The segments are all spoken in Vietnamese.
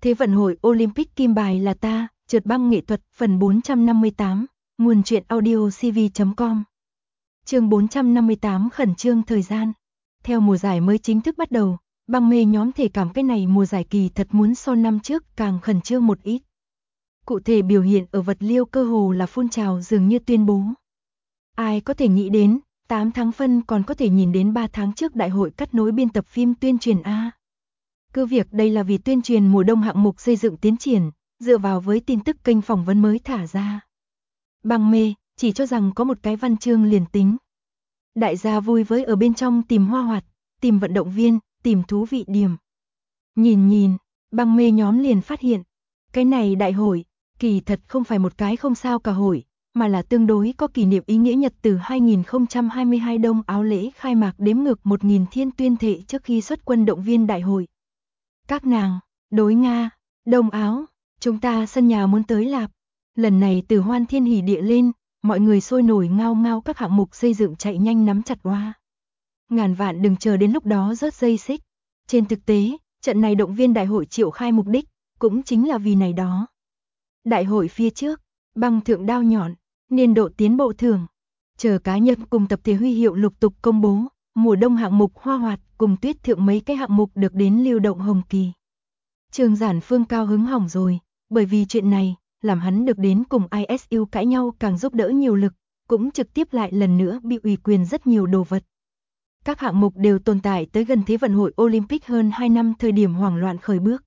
Thế vận hội Olympic kim bài là ta, trượt băng nghệ thuật phần 458, nguồn truyện audio cv.com. Chương 458 khẩn trương thời gian. Theo mùa giải mới chính thức bắt đầu, băng mê nhóm thể cảm cái này mùa giải kỳ thật muốn so năm trước càng khẩn trương một ít. Cụ thể biểu hiện ở vật liêu cơ hồ là phun trào dường như tuyên bố. Ai có thể nghĩ đến, 8 tháng phân còn có thể nhìn đến 3 tháng trước đại hội cắt nối biên tập phim tuyên truyền A. Cứ việc đây là vì tuyên truyền mùa đông hạng mục xây dựng tiến triển, dựa vào với tin tức kênh phỏng vấn mới thả ra. Băng mê, chỉ cho rằng có một cái văn chương liền tính. Đại gia vui với ở bên trong tìm hoa hoạt, tìm vận động viên, tìm thú vị điểm. Nhìn, băng mê nhóm liền phát hiện, cái này đại hội, kỳ thật không phải một cái không sao cả hội, mà là tương đối có kỷ niệm ý nghĩa nhật từ 2022 đông áo lễ khai mạc đếm ngược 1000 thiên tuyên thệ trước khi xuất quân động viên đại hội. Các nàng, đối Nga, đông áo, chúng ta sân nhà muốn tới lạp. Lần này từ hoan thiên hỉ địa lên, mọi người sôi nổi ngao ngao các hạng mục xây dựng chạy nhanh nắm chặt hoa. Ngàn vạn đừng chờ đến lúc đó rớt dây xích. Trên thực tế, trận này động viên đại hội triệu khai mục đích, cũng chính là vì này đó. Đại hội phía trước, băng thượng đao nhọn, niên độ tiến bộ thưởng. Chờ cá nhân cùng tập thể huy hiệu lục tục công bố, mùa đông hạng mục hoa hoạt cùng tuyết thượng mấy cái hạng mục được đến lưu động hồng kỳ. Trương Giản Phương cao hứng hỏng rồi, bởi vì chuyện này, làm hắn được đến cùng ISU cãi nhau càng giúp đỡ nhiều lực, cũng trực tiếp lại lần nữa bị ủy quyền rất nhiều đồ vật. Các hạng mục đều tồn tại tới gần Thế vận hội Olympic hơn 2 năm thời điểm hoảng loạn khởi bước.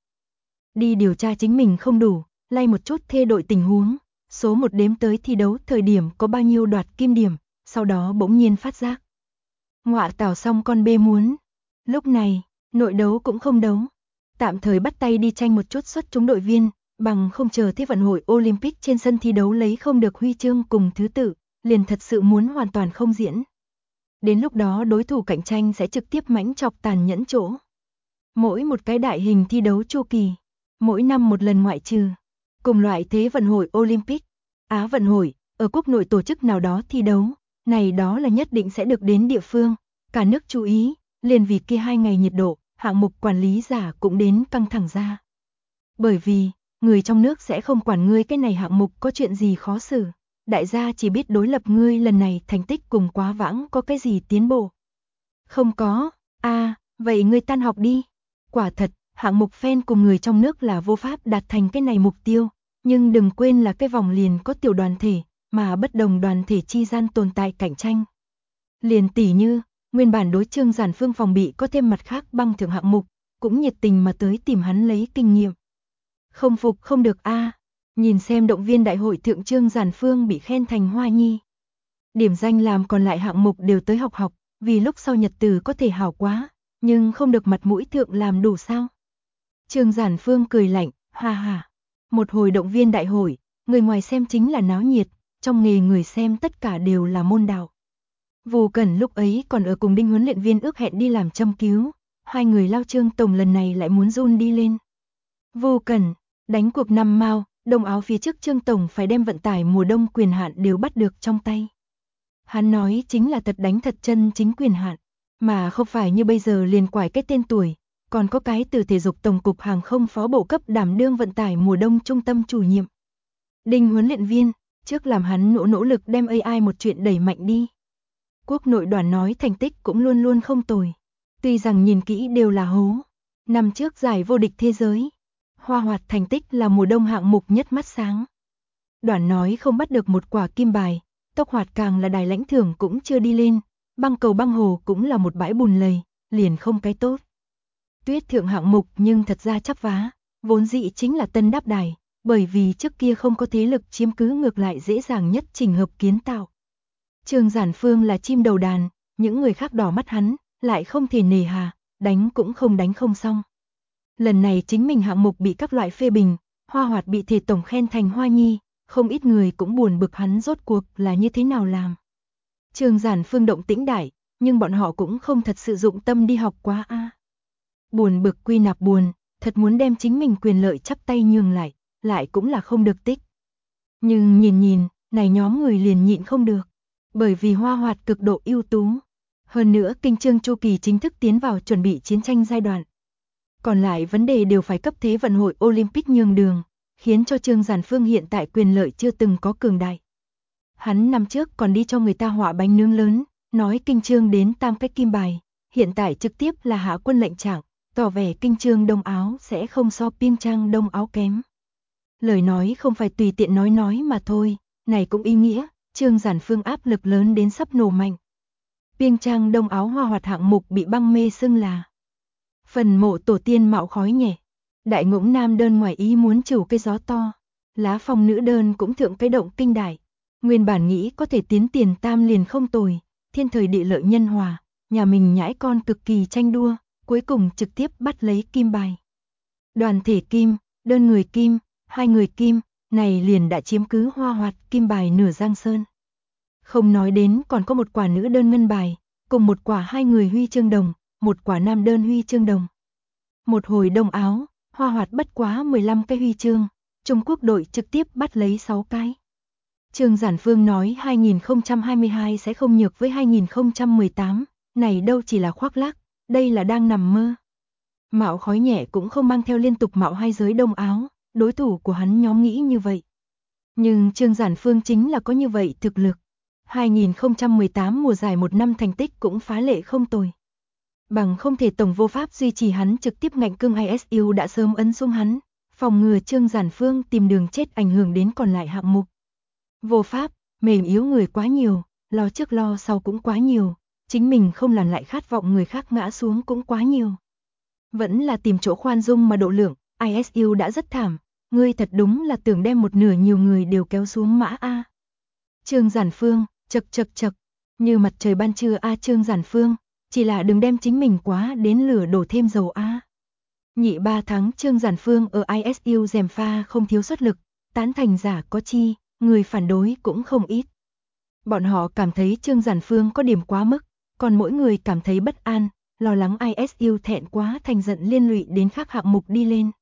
Đi điều tra chính mình không đủ, lay một chút thê đội tình huống, số một đếm tới thi đấu thời điểm có bao nhiêu đoạt kim điểm, sau đó bỗng nhiên phát giác. Ngọa tảo xong con bê muốn. Lúc này, nội đấu cũng không đấu. Tạm thời bắt tay đi tranh một chút xuất chúng đội viên, bằng không chờ Thế vận hội Olympic trên sân thi đấu lấy không được huy chương cùng thứ tự, liền thật sự muốn hoàn toàn không diễn. Đến lúc đó đối thủ cạnh tranh sẽ trực tiếp mãnh chọc tàn nhẫn chỗ. Mỗi một cái đại hình thi đấu chu kỳ, mỗi năm một lần ngoại trừ. Cùng loại Thế vận hội Olympic, Á vận hội, ở quốc nội tổ chức nào đó thi đấu, này đó là nhất định sẽ được đến địa phương, cả nước chú ý, liền vì kia 2 ngày nhiệt độ, hạng mục quản lý giả cũng đến căng thẳng ra. Bởi vì, người trong nước sẽ không quản ngươi cái này hạng mục có chuyện gì khó xử, đại gia chỉ biết đối lập ngươi lần này thành tích cùng quá vãng có cái gì tiến bộ. Không có, vậy ngươi tan học đi. Quả thật, hạng mục fan cùng người trong nước là vô pháp đạt thành cái này mục tiêu, nhưng đừng quên là cái vòng liền có tiểu đoàn thể, mà bất đồng đoàn thể chi gian tồn tại cạnh tranh. Liền tỉ như, nguyên bản đối Trương Giản Phương phòng bị có thêm mặt khác băng thượng hạng mục, cũng nhiệt tình mà tới tìm hắn lấy kinh nghiệm. Không phục không được nhìn xem động viên đại hội thượng Trương Giản Phương bị khen thành hoa nhi. Điểm danh làm còn lại hạng mục đều tới học, vì lúc sau nhật từ có thể hảo quá, nhưng không được mặt mũi thượng làm đủ sao. Trương Giản Phương cười lạnh, ha. Một hồi động viên đại hội, người ngoài xem chính là náo nhiệt, trong nghề người xem tất cả đều là môn đạo. Vu Cẩn lúc ấy còn ở cùng Đinh huấn luyện viên ước hẹn đi làm châm cứu, hai người lao Trương Tổng lần này lại muốn run đi lên. Vu Cẩn, đánh cuộc 5 mao, đông áo phía trước Trương Tổng phải đem vận tải mùa đông quyền hạn đều bắt được trong tay. Hắn nói chính là thật đánh thật chân chính quyền hạn, mà không phải như bây giờ liền quải cái tên tuổi, còn có cái từ thể dục tổng cục hàng không phó bộ cấp đảm đương vận tải mùa đông trung tâm chủ nhiệm. Đinh huấn luyện viên, trước làm hắn nỗ lực đem AI một chuyện đẩy mạnh đi. Quốc nội đoàn nói thành tích cũng luôn luôn không tồi. Tuy rằng nhìn kỹ đều là hố. Năm trước giải vô địch thế giới, hoa hoạt thành tích là mùa đông hạng mục nhất mắt sáng. Đoàn nói không bắt được một quả kim bài, tốc hoạt càng là đài lãnh thưởng cũng chưa đi lên, băng cầu băng hồ cũng là một bãi bùn lầy, liền không cái tốt. Tuyết thượng hạng mục nhưng thật ra chắp vá, vốn dĩ chính là tân đáp đài, bởi vì trước kia không có thế lực chiếm cứ ngược lại dễ dàng nhất trình hợp kiến tạo. Trương Giản Phương là chim đầu đàn, những người khác đỏ mắt hắn, lại không thể nề hà, đánh cũng không đánh không xong. Lần này chính mình hạng mục bị các loại phê bình, hoa hoạt bị thể tổng khen thành hoa nhi, không ít người cũng buồn bực hắn rốt cuộc là như thế nào làm. Trương Giản Phương động tĩnh đại, nhưng bọn họ cũng không thật sự dụng tâm đi học quá Buồn bực quy nạp buồn, thật muốn đem chính mình quyền lợi chắp tay nhường lại cũng là không được tích. Nhưng nhìn, này nhóm người liền nhịn không được, bởi vì hoa hoạt cực độ ưu tú. Hơn nữa kinh chương chu kỳ chính thức tiến vào chuẩn bị chiến tranh giai đoạn. Còn lại vấn đề đều phải cấp Thế vận hội Olympic nhường đường, khiến cho Trương Giản Phương hiện tại quyền lợi chưa từng có cường đại. Hắn năm trước còn đi cho người ta họa bánh nướng lớn, nói kinh chương đến tam cách kim bài, hiện tại trực tiếp là hạ quân lệnh trạng, tỏ vẻ kinh chương đông áo sẽ không so Piêng Trang đông áo kém. Lời nói không phải tùy tiện nói mà thôi, này cũng ý nghĩa, Trương Giản Phương áp lực lớn đến sắp nổ mạnh. Piêng Trang đông áo hoa hoạt hạng mục bị băng mê xưng là phần mộ tổ tiên mạo khói nhẹ. Đại ngỗng nam đơn ngoài ý muốn trừ cây gió to, lá phong nữ đơn cũng thượng cái động kinh đại. Nguyên bản nghĩ có thể tiến tiền tam liền không tồi, thiên thời địa lợi nhân hòa, nhà mình nhãi con cực kỳ tranh đua, cuối cùng trực tiếp bắt lấy kim bài. Đoàn thể kim, đơn người kim, hai người kim, này liền đã chiếm cứ hoa hoạt kim bài nửa Giang Sơn. Không nói đến còn có một quả nữ đơn ngân bài, cùng một quả hai người huy chương đồng, một quả nam đơn huy chương đồng. Một hồi đông áo, hoa hoạt bất quá 15 cái huy chương, Trung Quốc đội trực tiếp bắt lấy 6 cái. Trương Giản Phương nói 2022 sẽ không nhược với 2018, này đâu chỉ là khoác lác, đây là đang nằm mơ. Mạo khói nhẹ cũng không mang theo liên tục mạo hai giới đông áo, đối thủ của hắn nhóm nghĩ như vậy. Nhưng Trương Giản Phương chính là có như vậy thực lực. 2018 mùa giải một năm thành tích cũng phá lệ không tồi. Bằng không thể tổng vô pháp duy trì hắn trực tiếp ngạnh cương ISU đã sớm ấn xuống hắn, phòng ngừa Trương Giản Phương tìm đường chết ảnh hưởng đến còn lại hạng mục. Vô pháp, mềm yếu người quá nhiều, lo trước lo sau cũng quá nhiều, chính mình không làm lại khát vọng người khác ngã xuống cũng quá nhiều. Vẫn là tìm chỗ khoan dung mà độ lượng, ISU đã rất thảm, ngươi thật đúng là tưởng đem một nửa nhiều người đều kéo xuống mã A. Trương Giản Phương, chật, như mặt trời ban trưa A Trương Giản Phương, chỉ là đừng đem chính mình quá đến lửa đổ thêm dầu A. Nhị 3 tháng Trương Giản Phương ở ISU gièm pha không thiếu xuất lực, tán thành giả có chi, người phản đối cũng không ít. Bọn họ cảm thấy Trương Giản Phương có điểm quá mức, còn mỗi người cảm thấy bất an, lo lắng ISU thẹn quá thành giận liên lụy đến khác hạng mục đi lên.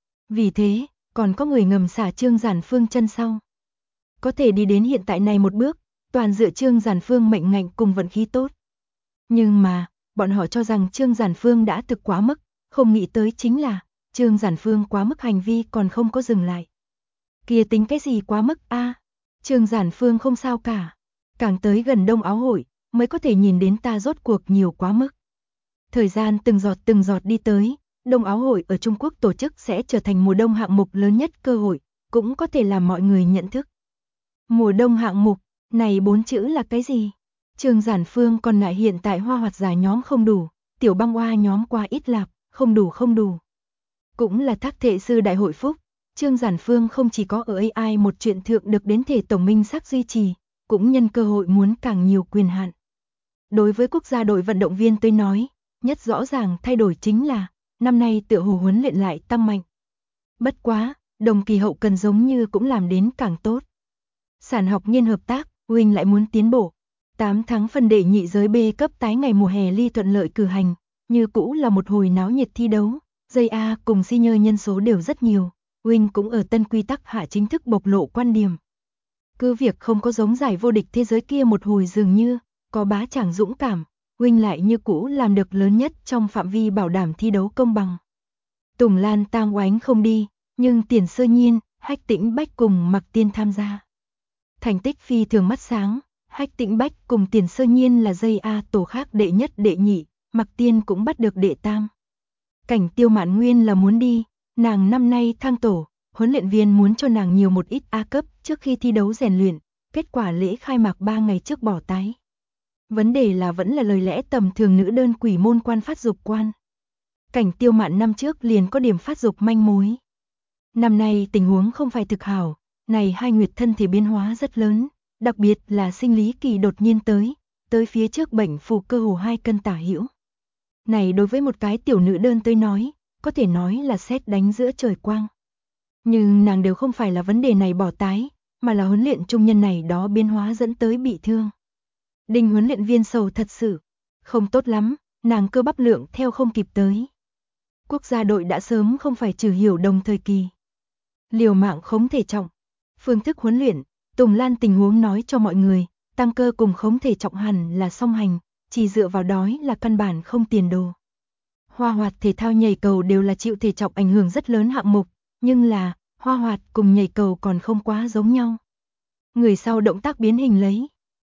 Vì thế, còn có người ngầm xả Trương Giản Phương chân sau. Có thể đi đến hiện tại này một bước, toàn dựa Trương Giản Phương mệnh ngạnh cùng vận khí tốt. Nhưng mà, bọn họ cho rằng Trương Giản Phương đã thực quá mức, không nghĩ tới chính là, Trương Giản Phương quá mức hành vi còn không có dừng lại. Kia tính cái gì quá mức a? Trương Giản Phương không sao cả. Càng tới gần đông áo hội, mới có thể nhìn đến ta rốt cuộc nhiều quá mức. Thời gian từng giọt đi tới, đông áo hội ở Trung Quốc tổ chức sẽ trở thành mùa đông hạng mục lớn nhất cơ hội, cũng có thể làm mọi người nhận thức. Mùa đông hạng mục, này 4 chữ là cái gì? Trương Giản Phương còn ngại hiện tại hoa hoạt giả nhóm không đủ, tiểu băng hoa nhóm qua ít lạp, không đủ. Cũng là thác thệ sư đại hội phúc, Trương Giản Phương không chỉ có ở AI một chuyện thượng được đến thể tổng minh sắc duy trì, cũng nhân cơ hội muốn càng nhiều quyền hạn. Đối với quốc gia đội vận động viên tôi nói, nhất rõ ràng thay đổi chính là, năm nay tựa hồ huấn luyện lại tăng mạnh. Bất quá, đồng kỳ hậu cần giống như cũng làm đến càng tốt. Sản học nghiên hợp tác, Huynh lại muốn tiến bộ. 8 tháng phân đệ nhị giới B cấp tái ngày mùa hè ly thuận lợi cử hành, như cũ là một hồi náo nhiệt thi đấu, dây A cùng senior nhân số đều rất nhiều, Huynh cũng ở tân quy tắc hạ chính thức bộc lộ quan điểm. Cứ việc không có giống giải vô địch thế giới kia một hồi dường như, có bá chàng dũng cảm, Huynh lại như cũ làm được lớn nhất trong phạm vi bảo đảm thi đấu công bằng. Tùng Lan Tang Oánh không đi, nhưng Tiền Sơ Nhiên, Hách Tĩnh Bách cùng Mạc Tiên tham gia. Thành tích phi thường mắt sáng, Hách Tĩnh Bách cùng Tiền Sơ Nhiên là dây A tổ khác đệ nhất đệ nhị, Mạc Tiên cũng bắt được đệ tam. Cảnh Tiêu Mạn Nguyên là muốn đi, nàng năm nay thăng tổ, huấn luyện viên muốn cho nàng nhiều một ít A cấp trước khi thi đấu rèn luyện, kết quả lễ khai mạc 3 ngày trước bỏ tái. Vấn đề là vẫn là lời lẽ tầm thường nữ đơn quỷ môn quan phát dục quan. Cảnh Tiêu Mạn năm trước liền có điểm phát dục manh mối. Năm nay tình huống không phải thực hảo, này hai nguyệt thân thể biến hóa rất lớn, đặc biệt là sinh lý kỳ đột nhiên tới phía trước bệnh phù cơ hồ 2 cân tả hữu. Này đối với một cái tiểu nữ đơn tới nói, có thể nói là sét đánh giữa trời quang. Nhưng nàng đều không phải là vấn đề này bỏ tái, mà là huấn luyện trung nhân này đó biến hóa dẫn tới bị thương. Đinh huấn luyện viên sầu thật sự, không tốt lắm, nàng cơ bắp lượng theo không kịp tới. Quốc gia đội đã sớm không phải trừ hiểu đồng thời kỳ. Liều mạng khống thể trọng. Phương thức huấn luyện, Tùng Lan tình huống nói cho mọi người, tăng cơ cùng khống thể trọng hẳn là song hành, chỉ dựa vào đói là căn bản không tiền đồ. Hoa hoạt thể thao nhảy cầu đều là chịu thể trọng ảnh hưởng rất lớn hạng mục, nhưng là, hoa hoạt cùng nhảy cầu còn không quá giống nhau. Người sau động tác biến hình lấy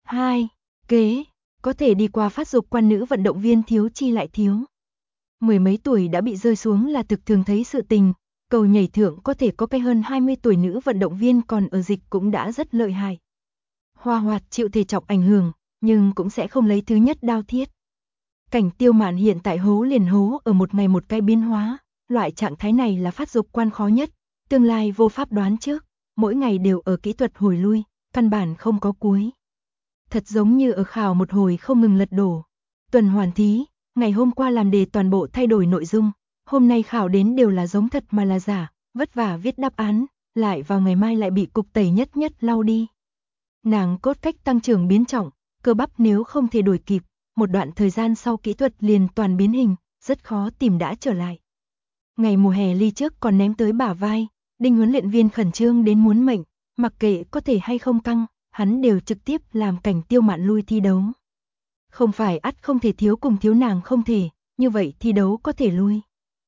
2 kế, có thể đi qua phát dục quan nữ vận động viên thiếu chi lại thiếu. Mười mấy tuổi đã bị rơi xuống là thực thường thấy sự tình, cầu nhảy thượng có thể có cái hơn 20 tuổi nữ vận động viên còn ở dịch cũng đã rất lợi hại. Hoa hoạt chịu thể trọng ảnh hưởng, nhưng cũng sẽ không lấy thứ nhất đao thiết. Cảnh Tiêu Mạn hiện tại hố liền hố ở một ngày một cái biến hóa, loại trạng thái này là phát dục quan khó nhất, tương lai vô pháp đoán trước, mỗi ngày đều ở kỹ thuật hồi lui, căn bản không có cuối. Thật giống như ở khảo một hồi không ngừng lật đổ. Tuần hoàn thí, ngày hôm qua làm đề toàn bộ thay đổi nội dung, hôm nay khảo đến đều là giống thật mà là giả, vất vả viết đáp án, lại vào ngày mai lại bị cục tẩy nhất lau đi. Nàng cốt cách tăng trưởng biến trọng, cơ bắp nếu không thể đuổi kịp, một đoạn thời gian sau kỹ thuật liền toàn biến hình, rất khó tìm đã trở lại. Ngày mùa hè ly trước còn ném tới bả vai, Đinh huấn luyện viên khẩn trương đến muốn mệnh, mặc kệ có thể hay không căng, hắn đều trực tiếp làm Cảnh Tiêu Mạn lui thi đấu. Không phải ắt không thể thiếu cùng thiếu nàng không thể, như vậy thi đấu có thể lui.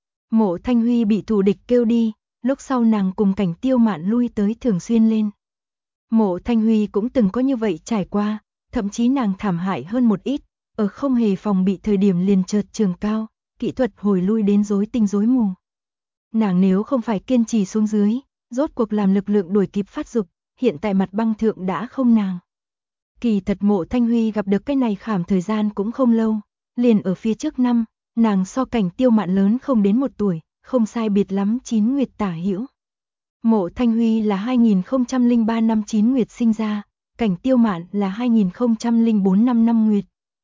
Mộ Thanh Huy bị thù địch kêu đi, lúc sau nàng cùng Cảnh Tiêu Mạn lui tới thường xuyên lên. Mộ Thanh Huy cũng từng có như vậy trải qua, thậm chí nàng thảm hại hơn một ít, ở không hề phòng bị thời điểm liền chợt trường cao, kỹ thuật hồi lui đến rối tinh rối mù. Nàng nếu không phải kiên trì xuống dưới, rốt cuộc làm lực lượng đuổi kịp phát dục, hiện tại mặt băng thượng đã không nàng. Kỳ thật Mộ Thanh Huy gặp được cái này khảm thời gian cũng không lâu, liền ở phía trước năm, nàng so Cảnh Tiêu Mạn lớn không đến 1 tuổi, không sai biệt lắm 9 nguyệt tả hữu. Mộ Thanh Huy là 2003 năm 9 nguyệt sinh ra, Cảnh Tiêu Mạn là 2004 năm 5 nguyệt.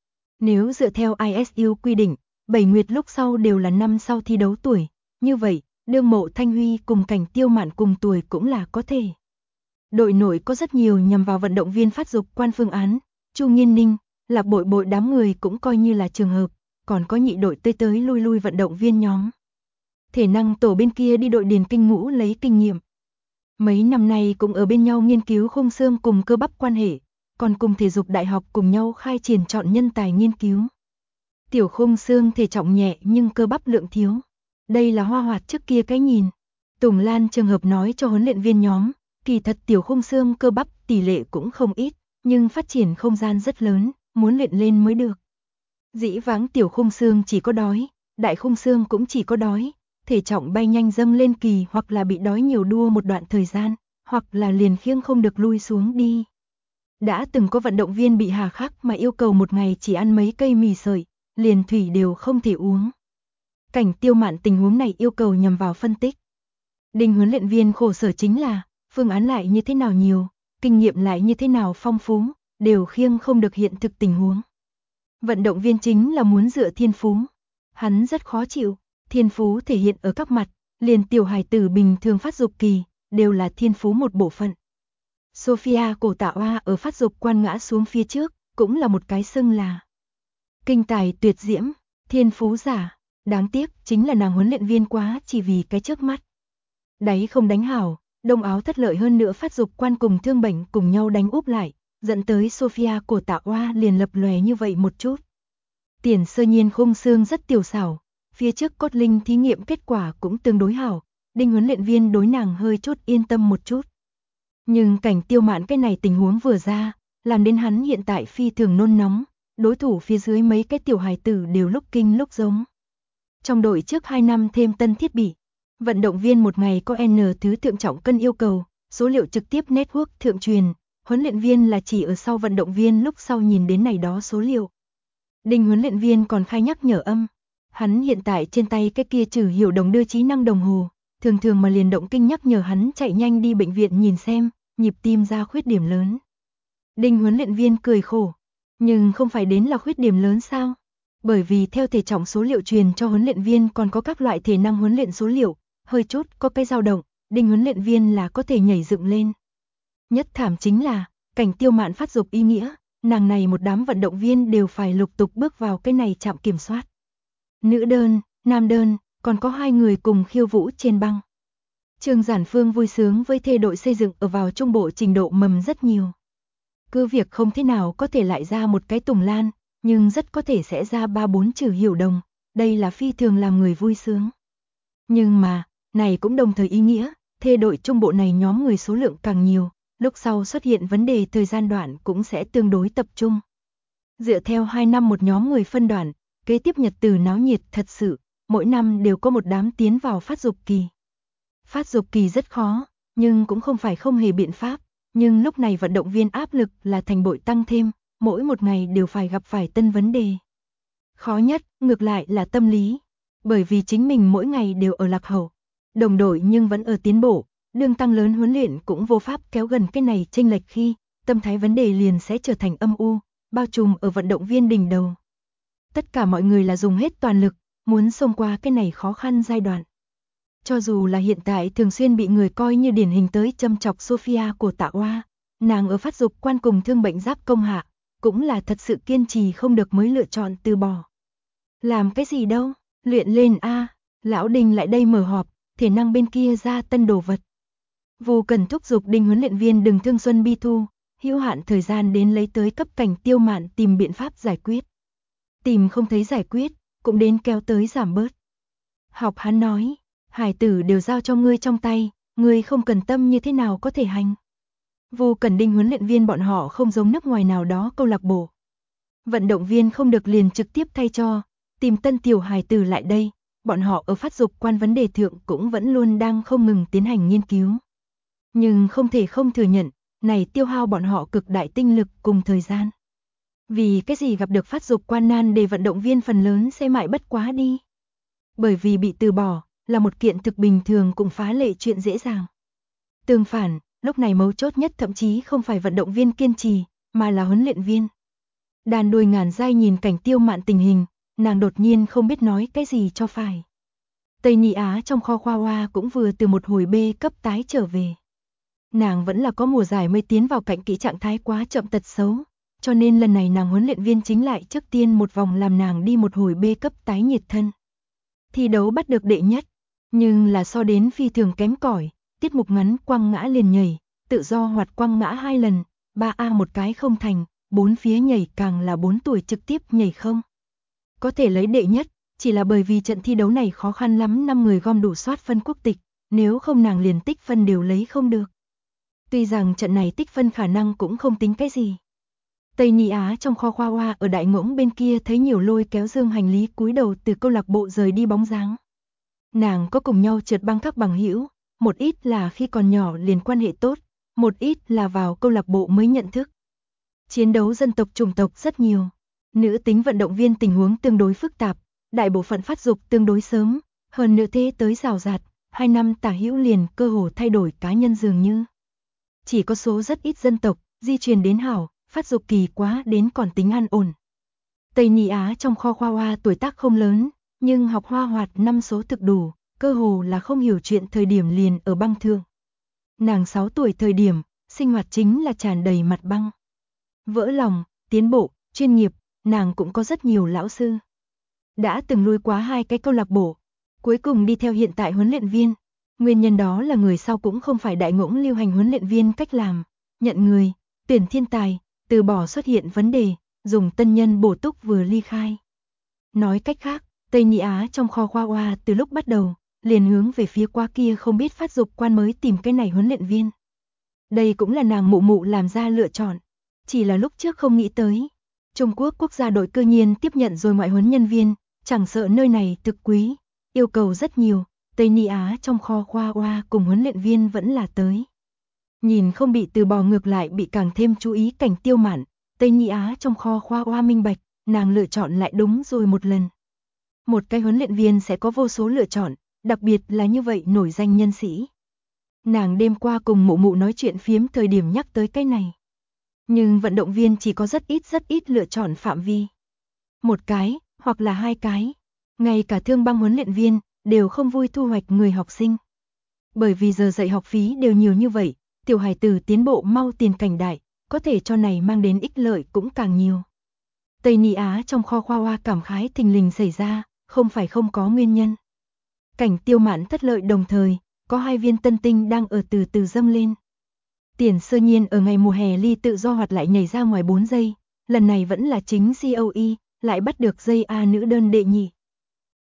Nếu dựa theo ISU quy định, 7 nguyệt lúc sau đều là năm sau thi đấu tuổi, như vậy, đương Mộ Thanh Huy cùng Cảnh Tiêu Mạn cùng tuổi cũng là có thể. Đội nội có rất nhiều nhằm vào vận động viên phát dục quan phương án, Chu Nghiên Ninh, Lạc Bội Bội đám người cũng coi như là trường hợp, còn có nhị đội tới lui vận động viên nhóm. Thể năng tổ bên kia đi đội Điền Kinh Ngũ lấy kinh nghiệm. Mấy năm nay cũng ở bên nhau nghiên cứu khung xương cùng cơ bắp quan hệ, còn cùng thể dục đại học cùng nhau khai triển chọn nhân tài nghiên cứu. Tiểu khung xương thể trọng nhẹ nhưng cơ bắp lượng thiếu. Đây là Hoa Hoạt trước kia cái nhìn. Tùng Lan trường hợp nói cho huấn luyện viên nhóm, kỳ thật tiểu khung xương cơ bắp tỷ lệ cũng không ít, nhưng phát triển không gian rất lớn, muốn luyện lên mới được. Dĩ vãng tiểu khung xương chỉ có đói, đại khung xương cũng chỉ có đói, thể trọng bay nhanh dâng lên kỳ hoặc là bị đói nhiều đua một đoạn thời gian, hoặc là liền khiêng không được lui xuống đi. Đã từng có vận động viên bị hà khắc mà yêu cầu một ngày chỉ ăn mấy cây mì sợi, liền thủy đều không thể uống. Cảnh Tiêu Mạn tình huống này yêu cầu nhằm vào phân tích. Đinh huấn luyện viên khổ sở chính là, phương án lại như thế nào nhiều, kinh nghiệm lại như thế nào phong phú, đều khiêng không được hiện thực tình huống. Vận động viên chính là muốn dựa thiên phú. Hắn rất khó chịu, thiên phú thể hiện ở các mặt, liền tiểu hài tử bình thường phát dục kỳ, đều là thiên phú một bộ phận. Sophia Cổ Tạ Oa ở phát dục quan ngã xuống phía trước, cũng là một cái xưng là kinh tài tuyệt diễm, thiên phú giả, đáng tiếc chính là nàng huấn luyện viên quá chỉ vì cái trước mắt. Đáy không đánh hảo, đông áo thất lợi hơn nữa phát dục quan cùng thương bệnh cùng nhau đánh úp lại, dẫn tới Sophia Cổ Tạ Oa liền lập lòe như vậy một chút. Tiền Sơ Nhiên khung xương rất tiểu xảo, phía trước cốt linh thí nghiệm kết quả cũng tương đối hảo, Đinh huấn luyện viên đối nàng hơi chút yên tâm một chút. Nhưng Cảnh Tiêu Mạn cái này tình huống vừa ra, làm đến hắn hiện tại phi thường nôn nóng, đối thủ phía dưới mấy cái tiểu hài tử đều lúc kinh lúc giống. Trong đội trước 2 năm thêm tân thiết bị, vận động viên một ngày có N thứ thượng trọng cân yêu cầu, số liệu trực tiếp network thượng truyền, huấn luyện viên là chỉ ở sau vận động viên lúc sau nhìn đến này đó số liệu. Đinh huấn luyện viên còn khai nhắc nhở âm, hắn hiện tại trên tay cái kia trừ hiểu đồng đưa trí năng đồng hồ, thường thường mà liền động kinh nhắc nhở hắn chạy nhanh đi bệnh viện nhìn xem, nhịp tim ra khuyết điểm lớn. Đinh huấn luyện viên cười khổ, nhưng không phải đến là khuyết điểm lớn sao? Bởi vì theo thể trọng số liệu truyền cho huấn luyện viên còn có các loại thể năng huấn luyện số liệu, hơi chút có cái dao động, Đinh huấn luyện viên là có thể nhảy dựng lên. Nhất thảm chính là, Cảnh Tiêu Mạn phát dục ý nghĩa, nàng này một đám vận động viên đều phải lục tục bước vào cái này trạm kiểm soát. Nữ đơn, nam đơn, còn có 2 người cùng khiêu vũ trên băng. Trương Giản Phương vui sướng với thê đội xây dựng ở vào trung bộ trình độ mầm rất nhiều. Cứ việc không thế nào có thể lại ra một cái Tùng Lan, nhưng rất có thể sẽ ra 3-4 trừ hiểu đồng, đây là phi thường làm người vui sướng. Nhưng mà, này cũng đồng thời ý nghĩa, thê đội trung bộ này nhóm người số lượng càng nhiều, lúc sau xuất hiện vấn đề thời gian đoạn cũng sẽ tương đối tập trung. Dựa theo 2 năm một nhóm người phân đoạn, kế tiếp nhật từ náo nhiệt thật sự, mỗi năm đều có một đám tiến vào phát dục kỳ. Phát dục kỳ rất khó, nhưng cũng không phải không hề biện pháp, nhưng lúc này vận động viên áp lực là thành bội tăng thêm, mỗi một ngày đều phải gặp phải tân vấn đề. Khó nhất, ngược lại là tâm lý, bởi vì chính mình mỗi ngày đều ở lạc hậu, đồng đội nhưng vẫn ở tiến bộ, đường tăng lớn huấn luyện cũng vô pháp kéo gần cái này chênh lệch khi, tâm thái vấn đề liền sẽ trở thành âm u, bao trùm ở vận động viên đỉnh đầu. Tất cả mọi người là dùng hết toàn lực, muốn xông qua cái này khó khăn giai đoạn. Cho dù là hiện tại thường xuyên bị người coi như điển hình tới châm chọc Sophia của Tạ Oa, nàng ở phát dục quan cùng thương bệnh giáp công hạ, cũng là thật sự kiên trì không được mới lựa chọn từ bỏ. Làm cái gì đâu, luyện lên a. Lão Đinh lại đây mở họp, thể năng bên kia ra tân đồ vật. Vu cần thúc giục Đinh huấn luyện viên đừng thương xuân bi thu, hữu hạn thời gian đến lấy tới cấp cảnh Tiêu Mạn tìm biện pháp giải quyết. Tìm không thấy giải quyết, cũng đến kéo tới giảm bớt. Học hắn nói, hải tử đều giao cho ngươi trong tay, ngươi không cần tâm như thế nào có thể hành. Vu cần Đinh huấn luyện viên bọn họ không giống nước ngoài nào đó câu lạc bộ. Vận động viên không được liền trực tiếp thay cho, tìm tân tiểu hải tử lại đây, bọn họ ở phát dục quan vấn đề thượng cũng vẫn luôn đang không ngừng tiến hành nghiên cứu. Nhưng không thể không thừa nhận, này tiêu hao bọn họ cực đại tinh lực cùng thời gian. Vì cái gì gặp được phát dục quan nan để vận động viên phần lớn sẽ mãi bất quá đi. Bởi vì bị từ bỏ, là một kiện thực bình thường cũng phá lệ chuyện dễ dàng. Tương phản, lúc này mấu chốt nhất thậm chí không phải vận động viên kiên trì, mà là huấn luyện viên. Đàn đuôi ngàn dai nhìn cảnh Tiêu Mạn tình hình, nàng đột nhiên không biết nói cái gì cho phải. Tây Ni Á trong kho khoa hoa cũng vừa từ một hồi B cấp tái trở về. Nàng vẫn là có mùa giải mới tiến vào cạnh kỹ trạng thái quá chậm tật xấu, cho nên lần này nàng huấn luyện viên chính lại trước tiên một vòng làm nàng đi một hồi B cấp tái nhiệt thân. Thi đấu bắt được đệ nhất, nhưng là so đến phi thường kém cỏi, tiết mục ngắn quăng ngã liền nhảy, tự do hoạt quăng ngã 2 lần, 3A một cái không thành, 4 phía nhảy càng là 4 tuổi trực tiếp nhảy không. Có thể lấy đệ nhất, chỉ là bởi vì trận thi đấu này khó khăn lắm 5 người gom đủ soát phân quốc tịch, nếu không nàng liền tích phân đều lấy không được. Tuy rằng trận này tích phân khả năng cũng không tính cái gì. Tây Ni Á trong kho khoa hoa ở đại ngỗng bên kia thấy nhiều lôi kéo dương hành lý cúi đầu từ câu lạc bộ rời đi bóng dáng. Nàng có cùng nhau trượt băng các bằng hữu, một ít là khi còn nhỏ liền quan hệ tốt, một ít là vào câu lạc bộ mới nhận thức. Chiến đấu dân tộc chủng tộc rất nhiều, nữ tính vận động viên tình huống tương đối phức tạp, đại bộ phận phát dục tương đối sớm, hơn nữa thế tới rào rạt, 2 năm tả hữu liền cơ hồ thay đổi cá nhân dường như. Chỉ có số rất ít dân tộc, di truyền đến hảo, phát dục kỳ quá đến còn tính an ổn. Tây Ni Á trong kho khoa hoa tuổi tác không lớn, nhưng học hoa hoạt năm số thực đủ, cơ hồ là không hiểu chuyện thời điểm liền ở băng thượng. Nàng 6 tuổi thời điểm, sinh hoạt chính là tràn đầy mặt băng. Vỡ lòng, tiến bộ, chuyên nghiệp, nàng cũng có rất nhiều lão sư. Đã từng nuôi quá 2 cái câu lạc bộ, cuối cùng đi theo hiện tại huấn luyện viên. Nguyên nhân đó là người sau cũng không phải đại ngỗng lưu hành huấn luyện viên cách làm, nhận người, tuyển thiên tài, từ bỏ xuất hiện vấn đề, dùng tân nhân bổ túc vừa ly khai. Nói cách khác, Tây Ni Á trong kho khoa hoa từ lúc bắt đầu, liền hướng về phía qua kia không biết phát dục quan mới tìm cái này huấn luyện viên. Đây cũng là nàng mụ mụ làm ra lựa chọn, chỉ là lúc trước không nghĩ tới. Trung Quốc quốc gia đội cơ nhiên tiếp nhận rồi ngoại huấn nhân viên, chẳng sợ nơi này thực quý, yêu cầu rất nhiều, Tây Ni Á trong kho khoa hoa cùng huấn luyện viên vẫn là tới. Nhìn không bị từ bỏ ngược lại bị càng thêm chú ý cảnh Tiêu Mạn, Tây Ni Á trong kho khoa hoa minh bạch, nàng lựa chọn lại đúng rồi một lần. Một cái huấn luyện viên sẽ có vô số lựa chọn, đặc biệt là như vậy nổi danh nhân sĩ. Nàng đêm qua cùng mụ mụ nói chuyện phiếm thời điểm nhắc tới cái này. Nhưng vận động viên chỉ có rất ít lựa chọn phạm vi. Một cái, hoặc là 2 cái. Ngay cả thương băng huấn luyện viên, đều không vui thu hoạch người học sinh. Bởi vì giờ dạy học phí đều nhiều như vậy, tiểu hài tử tiến bộ mau tiền cảnh đại, có thể cho này mang đến ích lợi cũng càng nhiều. Tây Ni Á trong kho khoa hoa cảm khái thình lình xảy ra, không phải không có nguyên nhân. Cảnh Tiêu Mạn thất lợi đồng thời, có 2 viên tân tinh đang ở từ từ dâng lên. Tiền Sơ Nhiên ở ngày mùa hè ly tự do hoạt lại nhảy ra ngoài 4 giây, lần này vẫn là chính COE, lại bắt được dây A nữ đơn đệ nhị.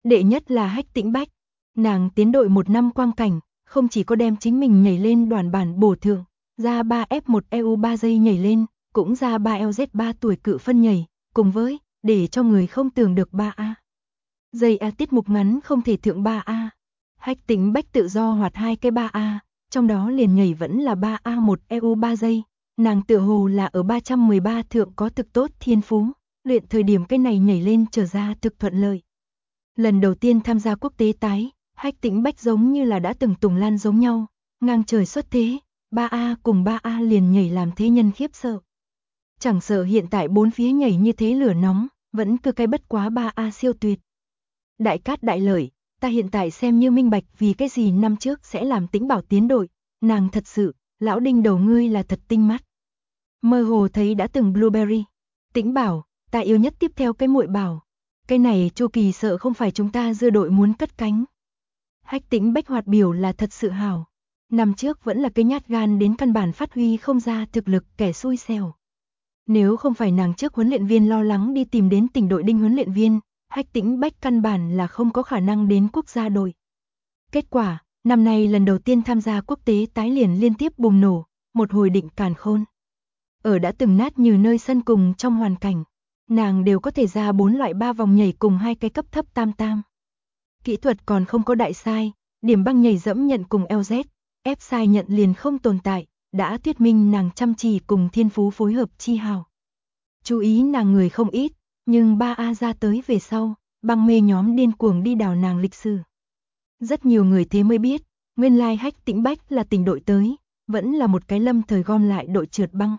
Đệ nhất là Hách Tĩnh Bách. Nàng tiến đội 1 năm quang cảnh, không chỉ có đem chính mình nhảy lên đoàn bản bổ thượng, ra 3F1 EU 3 giây nhảy lên, cũng ra 3LZ 3 tuổi cự phân nhảy, cùng với, để cho người không tưởng được 3A. Giây A tiết mục ngắn không thể thượng 3A. Hách Tĩnh Bách tự do hoạt 2 cái 3A, trong đó liền nhảy vẫn là 3A1 EU 3 giây, nàng tựa hồ là ở 313 thượng có thực tốt thiên phú, luyện thời điểm cái này nhảy lên trở ra thực thuận lợi. Lần đầu tiên tham gia quốc tế tái, Hách Tĩnh Bách giống như là đã từng Tùng Lan giống nhau, ngang trời xuất thế, 3A cùng 3A liền nhảy làm thế nhân khiếp sợ. Chẳng sợ hiện tại bốn phía nhảy như thế lửa nóng, vẫn cứ cái bất quá 3A siêu tuyệt. Đại cát đại lợi, ta hiện tại xem như minh bạch vì cái gì năm trước sẽ làm Tĩnh Bảo tiến đội, nàng thật sự, lão Đinh đầu ngươi là thật tinh mắt. Mơ hồ thấy đã từng Blueberry. Tĩnh Bảo, ta yêu nhất tiếp theo cái muội Bảo. Cái này Chu Kỳ sợ không phải chúng ta dưa đội muốn cất cánh. Hách Tĩnh Bách hoạt biểu là thật sự hảo. Năm trước vẫn là cái nhát gan đến căn bản phát huy không ra thực lực kẻ xui xẻo. Nếu không phải nàng trước huấn luyện viên lo lắng đi tìm đến tỉnh đội Đinh huấn luyện viên, Hách Tĩnh Bách căn bản là không có khả năng đến quốc gia đội. Kết quả, năm nay lần đầu tiên tham gia quốc tế tái liền liên tiếp bùng nổ, một hồi định càn khôn. Ở đã từng nát như nơi sân cùng trong hoàn cảnh, nàng đều có thể ra 4 loại 3 vòng nhảy cùng 2 cái cấp thấp tam tam. Kỹ thuật còn không có đại sai, điểm băng nhảy dẫm nhận cùng LZ, ép sai nhận liền không tồn tại, đã thuyết minh nàng chăm chỉ cùng thiên phú phối hợp chi hào. Chú ý nàng người không ít, nhưng 3A ra tới về sau, băng mê nhóm điên cuồng đi đào nàng lịch sử. Rất nhiều người thế mới biết, nguyên lai Hách Tĩnh Bách là tỉnh đội tới, vẫn là một cái lâm thời gom lại đội trượt băng.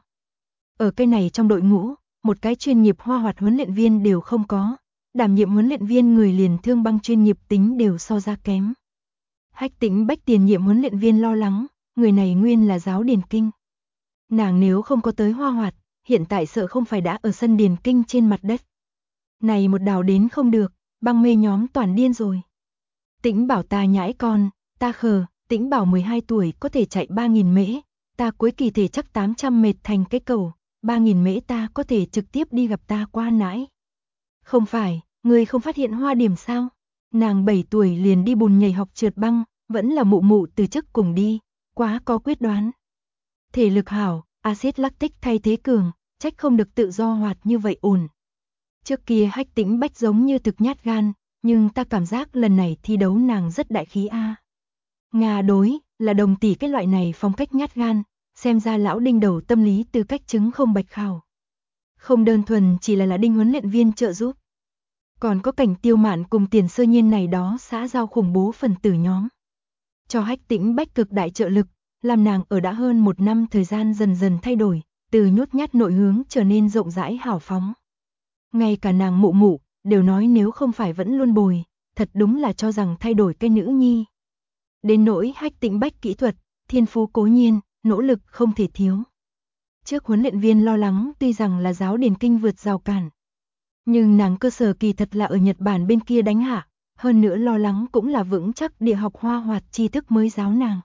Ở cái này trong đội ngũ, một cái chuyên nghiệp hoa hoạt huấn luyện viên đều không có, đảm nhiệm huấn luyện viên người liền thương băng chuyên nghiệp tính đều so ra kém. Hách Tĩnh Bách tiền nhiệm huấn luyện viên lo lắng, người này nguyên là giáo điền kinh. Nàng nếu không có tới hoa hoạt, hiện tại sợ không phải đã ở sân điền kinh trên mặt đất. Này một đào đến không được, băng mê nhóm toàn điên rồi. Tĩnh Bảo ta nhãi con, ta khờ, Tĩnh Bảo 12 tuổi có thể chạy 3.000 mễ, ta cuối kỳ thể chắc 800 mệt thành cái cầu, 3.000 mễ ta có thể trực tiếp đi gặp ta qua nãi. Không phải, người không phát hiện hoa điểm sao? Nàng 7 tuổi liền đi bùn nhảy học trượt băng, vẫn là mụ mụ từ chức cùng đi, quá có quyết đoán. Thể lực hảo, axit lactic thay thế cường, trách không được tự do hoạt như vậy ổn. Trước kia Hách Tĩnh Bách giống như thực nhát gan, nhưng ta cảm giác lần này thi đấu nàng rất đại khí a. Nga đối, là đồng tỷ cái loại này phong cách nhát gan, xem ra lão Đinh đầu tâm lý tư cách chứng không bạch khảo. Không đơn thuần chỉ là Đinh huấn luyện viên trợ giúp. Còn có Cảnh Tiêu Mạn cùng Tiền Sơ Nhiên này đó xã giao khủng bố phần tử nhóm. Cho Hách Tĩnh Bách cực đại trợ lực, làm nàng ở đã hơn 1 năm thời gian dần dần thay đổi, từ nhút nhát nội hướng trở nên rộng rãi hào phóng. Ngay cả nàng mụ mụ, đều nói nếu không phải vẫn luôn bồi, thật đúng là cho rằng thay đổi cái nữ nhi. Đến nỗi Hách Tĩnh Bách kỹ thuật, thiên phú cố nhiên, nỗ lực không thể thiếu. Trước huấn luyện viên lo lắng tuy rằng là giáo điền kinh vượt rào cản. Nhưng nàng cơ sở kỳ thật là ở Nhật Bản bên kia đánh hạ, hơn nữa lo lắng cũng là vững chắc địa học hoa hoạt tri thức mới giáo nàng.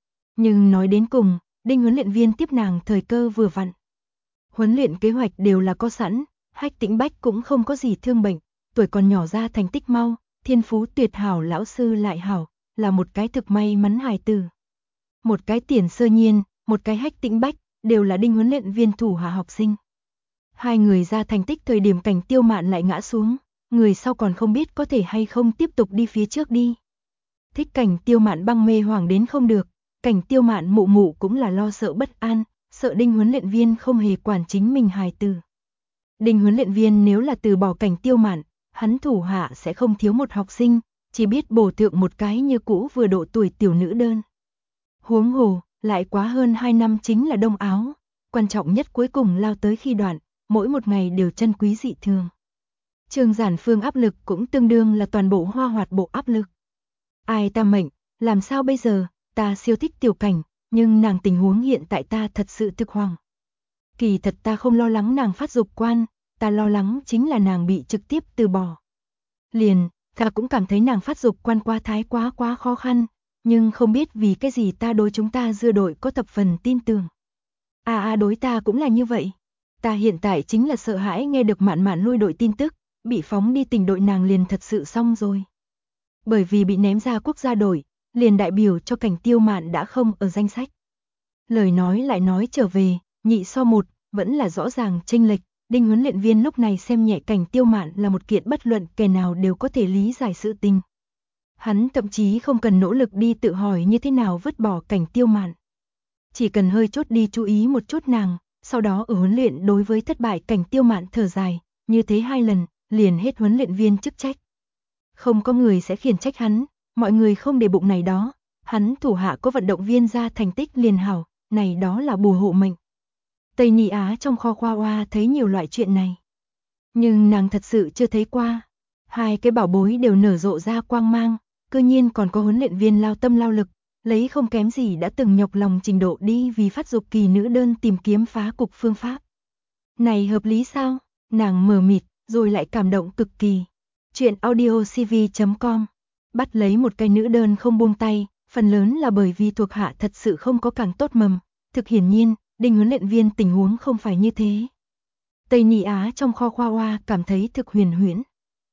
Nhưng nói đến cùng, Đinh huấn luyện viên tiếp nàng thời cơ vừa vặn. Huấn luyện kế hoạch đều là có sẵn, Hách Tĩnh Bách cũng không có gì thương bệnh, tuổi còn nhỏ ra thành tích mau, thiên phú tuyệt hảo lão sư lại hảo, là một cái thực may mắn hài tử. Một cái Tiền Sơ Nhiên, một cái Hách Tĩnh Bách, đều là Đinh huấn luyện viên thủ hạ học sinh. Hai người ra thành tích thời điểm Cảnh Tiêu Mạn lại ngã xuống, người sau còn không biết có thể hay không tiếp tục đi phía trước đi. Thích Cảnh Tiêu Mạn băng mê hoàng đến không được, Cảnh Tiêu Mạn mụ mụ cũng là lo sợ bất an, sợ Đinh huấn luyện viên không hề quản chính mình hài tử. Đinh huấn luyện viên nếu là từ bỏ Cảnh Tiêu Mạn, hắn thủ hạ sẽ không thiếu một học sinh, chỉ biết bổ thượng một cái như cũ vừa độ tuổi tiểu nữ đơn. Huống hồ, lại quá hơn 2 năm chính là Đông Áo, quan trọng nhất cuối cùng lao tới khi đoạn, mỗi một ngày đều chân quý dị thường. Trường Giản Phương áp lực cũng tương đương là toàn bộ hoa hoạt bộ áp lực. Ai ta mệnh, làm sao bây giờ, ta siêu thích Tiểu Cảnh, nhưng nàng tình huống hiện tại ta thật sự thực hoàng. Kỳ thật ta không lo lắng nàng phát dục quan, ta lo lắng chính là nàng bị trực tiếp từ bỏ. Liền, ta cũng cảm thấy nàng phát dục quan qua thái quá khó khăn, nhưng không biết vì cái gì ta đối chúng ta dưa đội có thập phần tin tưởng. Đối ta cũng là như vậy. Ta hiện tại chính là sợ hãi nghe được Mạn Mạn lui đội tin tức, bị phóng đi tỉnh đội nàng liền thật sự xong rồi. Bởi vì bị ném ra quốc gia đội, liền đại biểu cho Cảnh Tiêu Mạn đã không ở danh sách. Lời nói lại nói trở về, nhị so một, vẫn là rõ ràng chênh lệch. Đinh huấn luyện viên lúc này xem nhẹ Cảnh Tiêu Mạn là một kiện bất luận kẻ nào đều có thể lý giải sự tình. Hắn thậm chí không cần nỗ lực đi tự hỏi như thế nào vứt bỏ Cảnh Tiêu Mạn. Chỉ cần hơi chút đi chú ý một chút nàng, sau đó ở huấn luyện đối với thất bại Cảnh Tiêu Mạn thở dài, như thế 2 lần, liền hết huấn luyện viên chức trách. Không có người sẽ khiển trách hắn, mọi người không để bụng này đó, hắn thủ hạ có vận động viên ra thành tích liền hảo, này đó là bùa hộ mệnh. Tây Nhị Á trong kho khoa hoa thấy nhiều loại chuyện này. Nhưng nàng thật sự chưa thấy qua. 2 cái bảo bối đều nở rộ ra quang mang, cư nhiên còn có huấn luyện viên lao tâm lao lực, lấy không kém gì đã từng nhọc lòng trình độ đi vì phát dục kỳ nữ đơn tìm kiếm phá cục phương pháp. Này hợp lý sao? Nàng mờ mịt, rồi lại cảm động cực kỳ. Chuyện audiocv.com. Bắt lấy một cái nữ đơn không buông tay, phần lớn là bởi vì thuộc hạ thật sự không có càng tốt mầm. Thực hiển nhiên, Đinh huấn luyện viên tình huống không phải như thế. Tây Nhị Á trong kho khoa hoa cảm thấy thực huyền huyễn.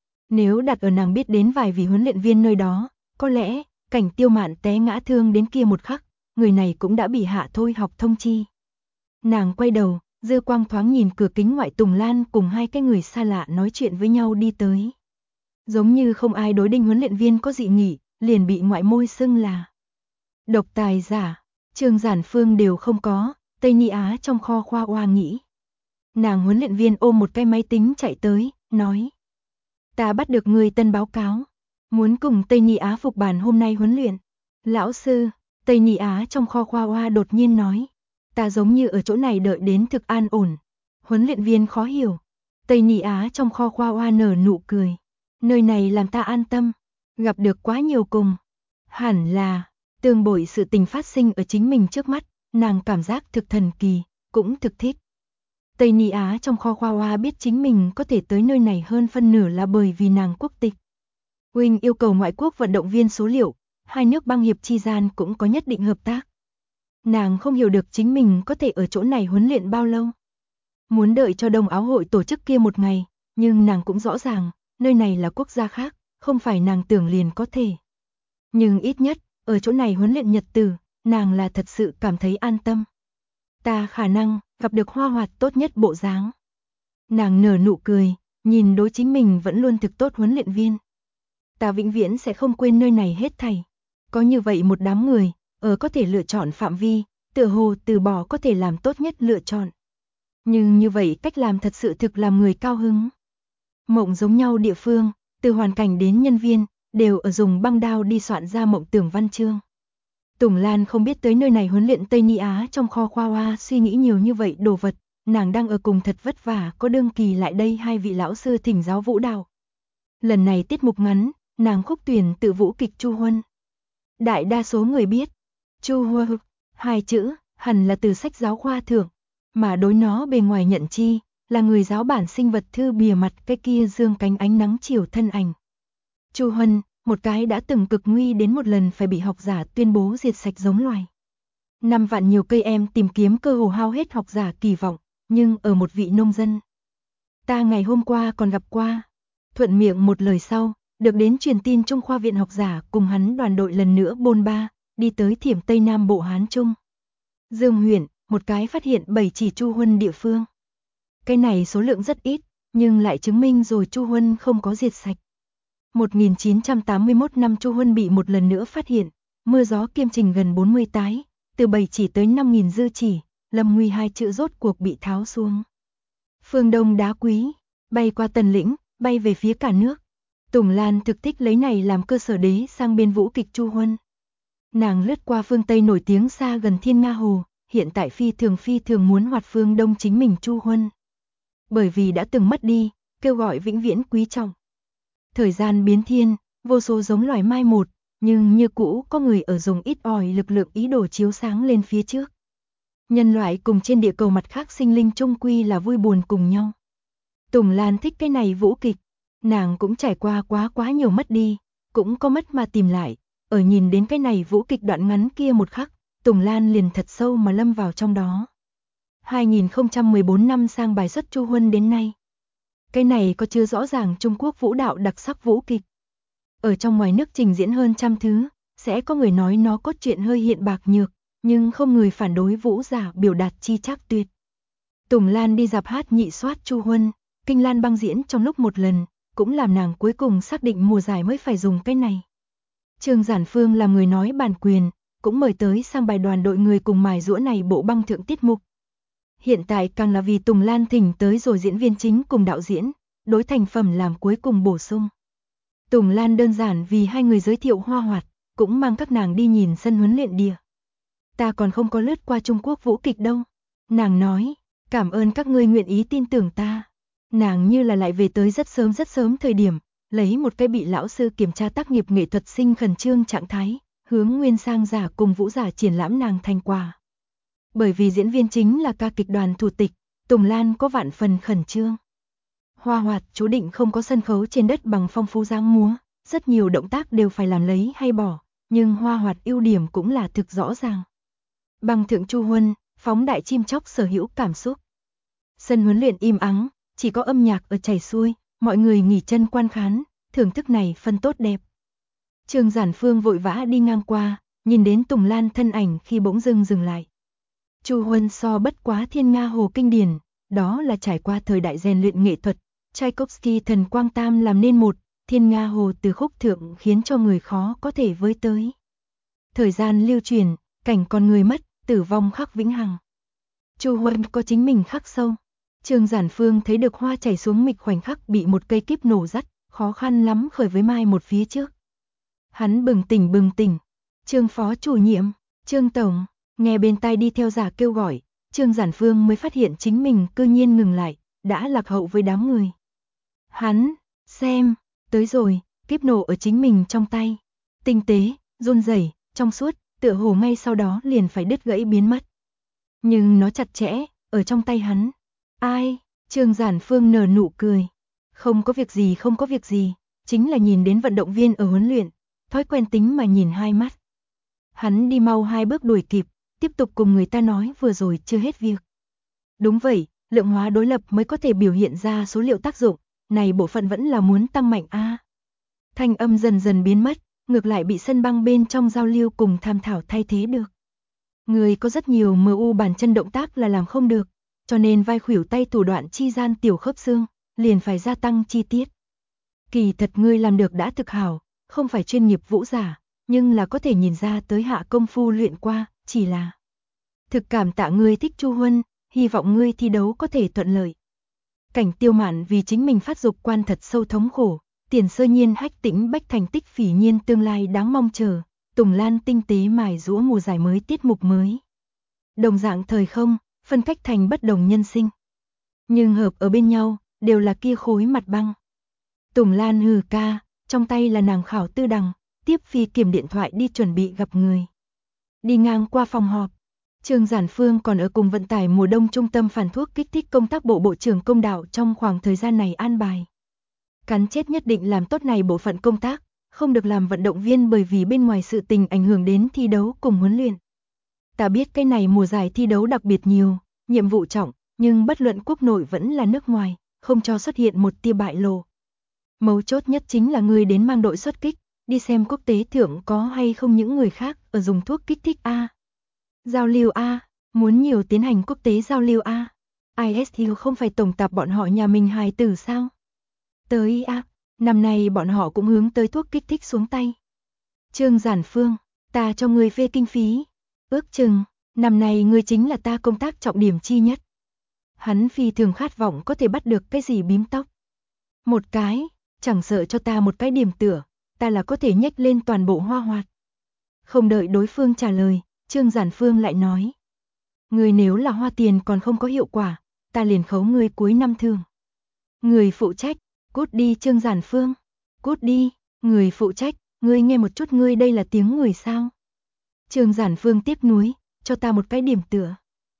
Nếu đặt ở nàng biết đến vài vị huấn luyện viên nơi đó, có lẽ, Cảnh Tiêu Mạn té ngã thương đến kia một khắc, người này cũng đã bị hạ thôi học thông chi. Nàng quay đầu, dư quang thoáng nhìn cửa kính ngoại Tùng Lan cùng 2 cái người xa lạ nói chuyện với nhau đi tới. Giống như không ai đối Đinh huấn luyện viên có dị nghị, liền bị ngoại môi xưng là độc tài giả, Trương Giản Phương đều không có, Tây Nhị Á trong kho khoa hoa nghĩ. Nàng huấn luyện viên ôm một cái máy tính chạy tới, nói: "Ta bắt được người tân báo cáo, muốn cùng Tây Nhị Á phục bản hôm nay huấn luyện." "Lão sư," Tây Nhị Á trong kho khoa hoa đột nhiên nói, "ta giống như ở chỗ này đợi đến thực an ổn." Huấn luyện viên khó hiểu. Tây Nhị Á trong kho khoa hoa nở nụ cười, "Nơi này làm ta an tâm, gặp được quá nhiều cùng. Hẳn là, tương bội sự tình phát sinh ở chính mình trước mắt, nàng cảm giác thực thần kỳ, cũng thực thích." Tây Nhị Á trong kho khoa hoa biết chính mình có thể tới nơi này hơn phân nửa là bởi vì nàng quốc tịch. Huynh yêu cầu ngoại quốc vận động viên số liệu, 2 nước bang hiệp chi gian cũng có nhất định hợp tác. Nàng không hiểu được chính mình có thể ở chỗ này huấn luyện bao lâu. Muốn đợi cho Đông Áo hội tổ chức kia một ngày, nhưng nàng cũng rõ ràng, nơi này là quốc gia khác, không phải nàng tưởng liền có thể. Nhưng ít nhất, ở chỗ này huấn luyện nhật tử, nàng là thật sự cảm thấy an tâm. Ta khả năng gặp được Hoa Hoạt tốt nhất bộ dáng. Nàng nở nụ cười, nhìn đối chính mình vẫn luôn thực tốt huấn luyện viên. Ta vĩnh viễn sẽ không quên nơi này hết thảy. Có như vậy một đám người, ở có thể lựa chọn phạm vi, tựa hồ từ bỏ có thể làm tốt nhất lựa chọn. Nhưng như vậy cách làm thật sự thực làm người cao hứng. Mộng giống nhau địa phương, từ hoàn cảnh đến nhân viên, đều ở dùng băng đao đi soạn ra mộng tưởng văn chương. Tùng Lan không biết tới nơi này huấn luyện Tây Nhị Á trong kho khoa hoa suy nghĩ nhiều như vậy đồ vật, nàng đang ở cùng thật vất vả có đương kỳ lại đây 2 vị lão sư thỉnh giáo vũ đạo. Lần này tiết mục ngắn, nàng khúc tuyển tự vũ kịch Chu Huân. Đại đa số người biết, Chu Huân, 2 chữ, hẳn là từ sách giáo khoa thượng, mà đối nó bề ngoài nhận chi, là người giáo bản sinh vật thư bìa mặt cái kia dương cánh ánh nắng chiều thân ảnh. Chu Huân, một cái đã từng cực nguy đến một lần phải bị học giả tuyên bố diệt sạch giống loài. 5 vạn nhiều cây em tìm kiếm cơ hồ hao hết học giả kỳ vọng, nhưng ở một vị nông dân. Ta ngày hôm qua còn gặp qua. Thuận miệng một lời sau, được đến truyền tin Trung khoa viện học giả cùng hắn đoàn đội lần nữa bôn ba, đi tới Thiểm Tây Nam Bộ Hán Trung. Dương huyện, một cái phát hiện 7 chỉ Chu Huân địa phương. Cái này số lượng rất ít, nhưng lại chứng minh rồi Chu Huân không có diệt sạch. 1981 năm Chu Huân bị một lần nữa phát hiện, mưa gió kiêm trình gần 40 tái, từ 7 chỉ tới 5.000 dư chỉ, Lâm Nguy 2 chữ rốt cuộc bị tháo xuống. Phương Đông đá quý, bay qua Tần Lĩnh, bay về phía cả nước. Tùng Lan thực thích lấy này làm cơ sở đế sang biên vũ kịch Chu Huân. Nàng lướt qua phương Tây nổi tiếng xa gần Thiên Nga Hồ, hiện tại phi thường muốn hoạt phương Đông chính mình Chu Huân. Bởi vì đã từng mất đi, kêu gọi vĩnh viễn quý trọng. Thời gian biến thiên, vô số giống loài mai một, nhưng như cũ có người ở dùng ít ỏi lực lượng ý đồ chiếu sáng lên phía trước. Nhân loại cùng trên địa cầu mặt khác sinh linh chung quy là vui buồn cùng nhau. Tùng Lan thích cái này vũ kịch, nàng cũng trải qua quá nhiều mất đi, cũng có mất mà tìm lại, ở nhìn đến cái này vũ kịch đoạn ngắn kia một khắc, Tùng Lan liền thật sâu mà lâm vào trong đó. 2014 năm sang bài xuất Chu Huân đến nay. Cái này có chưa rõ ràng Trung Quốc vũ đạo đặc sắc vũ kịch. Ở trong ngoài nước trình diễn hơn trăm thứ, sẽ có người nói nó cốt truyện hơi hiện bạc nhược, nhưng không người phản đối vũ giả biểu đạt chi chắc tuyệt. Tùng Lan đi dạp hát nhị soát Chu Huân, Kinh Lan băng diễn trong lúc một lần, cũng làm nàng cuối cùng xác định mùa giải mới phải dùng cái này. Trương Giản Phương làm người nói bản quyền, cũng mời tới sang bài đoàn đội người cùng mài giũa này bộ băng thượng tiết mục. Hiện tại càng là vì Tùng Lan thỉnh tới rồi diễn viên chính cùng đạo diễn, đối thành phẩm làm cuối cùng bổ sung. Tùng Lan đơn giản vì hai người giới thiệu Hoa Hoạt, cũng mang các nàng đi nhìn sân huấn luyện địa. Ta còn không có lướt qua Trung Quốc vũ kịch đâu. Nàng nói, cảm ơn các ngươi nguyện ý tin tưởng ta. Nàng như là lại về tới rất sớm thời điểm, lấy một cái bị lão sư kiểm tra tác nghiệp nghệ thuật sinh khẩn trương trạng thái, hướng Nguyên Sang giả cùng vũ giả triển lãm nàng thành quả. Bởi vì diễn viên chính là ca kịch đoàn thủ tịch, Tùng Lan có vạn phần khẩn trương. Hoa Hoạt chú định không có sân khấu trên đất bằng phong phú dáng múa, rất nhiều động tác đều phải làm lấy hay bỏ, nhưng Hoa Hoạt ưu điểm cũng là thực rõ ràng. Băng thượng Chu Huân, phóng đại chim chóc sở hữu cảm xúc. Sân huấn luyện im ắng, chỉ có âm nhạc ở chảy xuôi, mọi người nghỉ chân quan khán, thưởng thức này phân tốt đẹp. Trương Giản Phương vội vã đi ngang qua, nhìn đến Tùng Lan thân ảnh khi bỗng dưng dừng lại. Chu Huân so bất quá Thiên Nga Hồ kinh điển, đó là trải qua thời đại rèn luyện nghệ thuật, Tchaikovsky Thần Quang Tam làm nên một, Thiên Nga Hồ từ khúc thượng khiến cho người khó có thể với tới. Thời gian lưu truyền, cảnh con người mất, tử vong khắc vĩnh hằng. Chu Huân có chính mình khắc sâu. Trương Giản Phương thấy được hoa chảy xuống mịch khoảnh khắc bị một cây kíp nổ dắt, khó khăn lắm khởi với mai một phía trước. Hắn bừng tỉnh. Trương phó chủ nhiệm, Trương tổng, nghe bên tai đi theo giả kêu gọi, Trương Giản Phương mới phát hiện chính mình cư nhiên ngừng lại, đã lạc hậu với đám người. Hắn, xem, tới rồi, kíp nổ ở chính mình trong tay. Tinh tế, run rẩy, trong suốt, tựa hồ ngay sau đó liền phải đứt gãy biến mất. Nhưng nó chặt chẽ, ở trong tay hắn. Ai? Trương Giản Phương nở nụ cười. Không có việc gì, chính là nhìn đến vận động viên ở huấn luyện, thói quen tính mà nhìn hai mắt. Hắn đi mau hai bước đuổi kịp, tiếp tục cùng người ta nói vừa rồi chưa hết việc. Đúng vậy, lượng hóa đối lập mới có thể biểu hiện ra số liệu tác dụng, này bộ phận vẫn là muốn tăng mạnh a. Thanh âm dần dần biến mất, ngược lại bị sân băng bên trong giao lưu cùng tham thảo thay thế được. Người có rất nhiều MU bàn chân động tác là làm không được, cho nên vai khuỷu tay thủ đoạn chi gian tiểu khớp xương, liền phải gia tăng chi tiết. Kỳ thật ngươi làm được đã thực hảo, không phải chuyên nghiệp vũ giả, nhưng là có thể nhìn ra tới hạ công phu luyện qua, chỉ là thực cảm tạ ngươi thích Chu Huân, hy vọng ngươi thi đấu có thể thuận lợi. Cảnh Tiêu Mạn vì chính mình phát dục quan thật sâu thống khổ, Tiền Sơ Nhiên hách tĩnh bách thành tích phỉ nhiên tương lai đáng mong chờ, Tùng Lan tinh tế mài giũa mùa giải mới tiết mục mới. Đồng dạng thời không, phân cách thành bất đồng nhân sinh. Nhưng hợp ở bên nhau, đều là kia khối mặt băng. Tùng Lan hừ ca, trong tay là nàng khảo tư đằng, tiếp phi kiểm điện thoại đi chuẩn bị gặp người. Đi ngang qua phòng họp, Trương Giản Phương còn ở cùng vận tải mùa đông trung tâm phản thuốc kích thích công tác bộ trưởng công đạo trong khoảng thời gian này an bài. Cắn chết nhất định làm tốt này bộ phận công tác, không được làm vận động viên bởi vì bên ngoài sự tình ảnh hưởng đến thi đấu cùng huấn luyện. Ta biết cái này mùa giải thi đấu đặc biệt nhiều, nhiệm vụ trọng, nhưng bất luận quốc nội vẫn là nước ngoài, không cho xuất hiện một tia bại lộ. Mấu chốt nhất chính là người đến mang đội xuất kích, đi xem quốc tế thượng có hay không những người khác ở dùng thuốc kích thích A. Giao lưu A, muốn nhiều tiến hành quốc tế giao lưu A. ISU không phải tổng tập bọn họ nhà mình hài tử sao? Tới A, năm nay bọn họ cũng hướng tới thuốc kích thích xuống tay. Trương Giản Phương, ta cho người phê kinh phí. Ước chừng, năm nay ngươi chính là ta công tác trọng điểm chi nhất. Hắn phi thường khát vọng có thể bắt được cái gì bím tóc. Một cái, chẳng sợ cho ta một cái điểm tựa, ta là có thể nhếch lên toàn bộ Hoa Hoạt. Không đợi đối phương trả lời, Trương Giản Phương lại nói. Ngươi nếu là hoa tiền còn không có hiệu quả, ta liền khấu ngươi cuối năm thường. Người phụ trách, cút đi Trương Giản Phương, cút đi, người phụ trách, ngươi nghe một chút ngươi đây là tiếng người sao? Trương Giản Phương tiếp núi, cho ta một cái điểm tựa.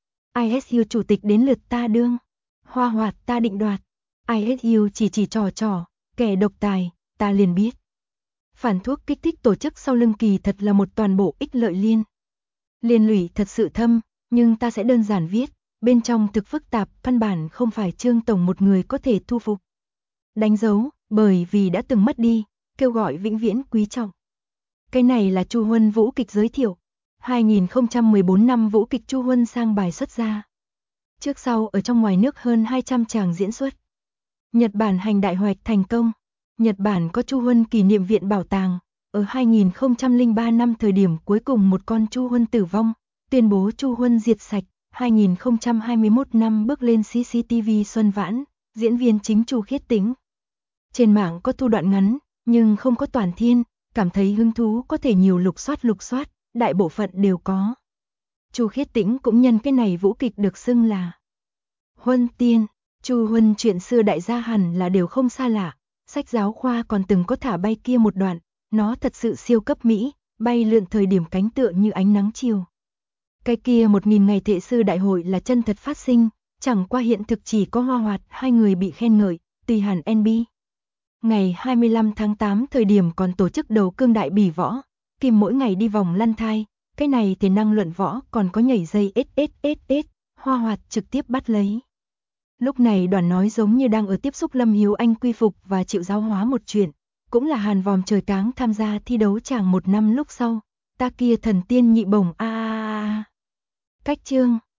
ISU chủ tịch đến lượt ta đương. Hoa Hoạt ta định đoạt. ISU chỉ trò, kẻ độc tài, ta liền biết. Phản thuốc kích thích tổ chức sau lưng kỳ thật là một toàn bộ ích lợi liên. Liên lụy thật sự thâm, nhưng ta sẽ đơn giản viết, bên trong thực phức tạp, căn bản không phải Trương Tổng một người có thể thu phục. Đánh dấu, bởi vì đã từng mất đi, kêu gọi vĩnh viễn quý trọng. Cái này là Chu Huân vũ kịch giới thiệu. 2014 năm vũ kịch Chu Huân sang bài xuất ra. Trước sau ở trong ngoài nước hơn 200 tràng diễn xuất. Nhật Bản hành đại hoạch thành công. Nhật Bản có Chu Huân kỷ niệm viện bảo tàng. Ở 2003 năm thời điểm cuối cùng một con Chu Huân tử vong, tuyên bố Chu Huân diệt sạch. 2021 năm bước lên CCTV Xuân Vãn, diễn viên chính Chu Khiết Tĩnh. Trên mạng có thu đoạn ngắn, nhưng không có toàn thiên, cảm thấy hứng thú có thể nhiều lục soát, đại bộ phận đều có. Chu Khiết Tĩnh cũng nhân cái này vũ kịch được xưng là Huân Tiên. Chu Huân chuyện xưa đại gia hẳn là đều không xa lạ, sách giáo khoa còn từng có thả bay kia một đoạn, nó thật sự siêu cấp mỹ, bay lượn thời điểm cánh tựa như ánh nắng chiều. Cái kia 1000 ngày thệ sư đại hội là chân thật phát sinh, chẳng qua hiện thực chỉ có Hoa Hoạt hai người bị khen ngợi, tùy hẳn NB. Ngày 25 tháng 8 thời điểm còn tổ chức đầu cương đại bỉ võ, Kim mỗi ngày đi vòng lăn thai, cái này thể năng luận võ còn có nhảy dây SSSS, Hoa Hoạt trực tiếp bắt lấy. Lúc này đoàn nói giống như đang ở tiếp xúc Lâm Hiếu Anh quy phục và chịu giáo hóa một chuyện, cũng là Hàn Vòm Trời Cáng tham gia thi đấu chàng 1 năm lúc sau, ta kia thần tiên nhị bổng a. Cách chương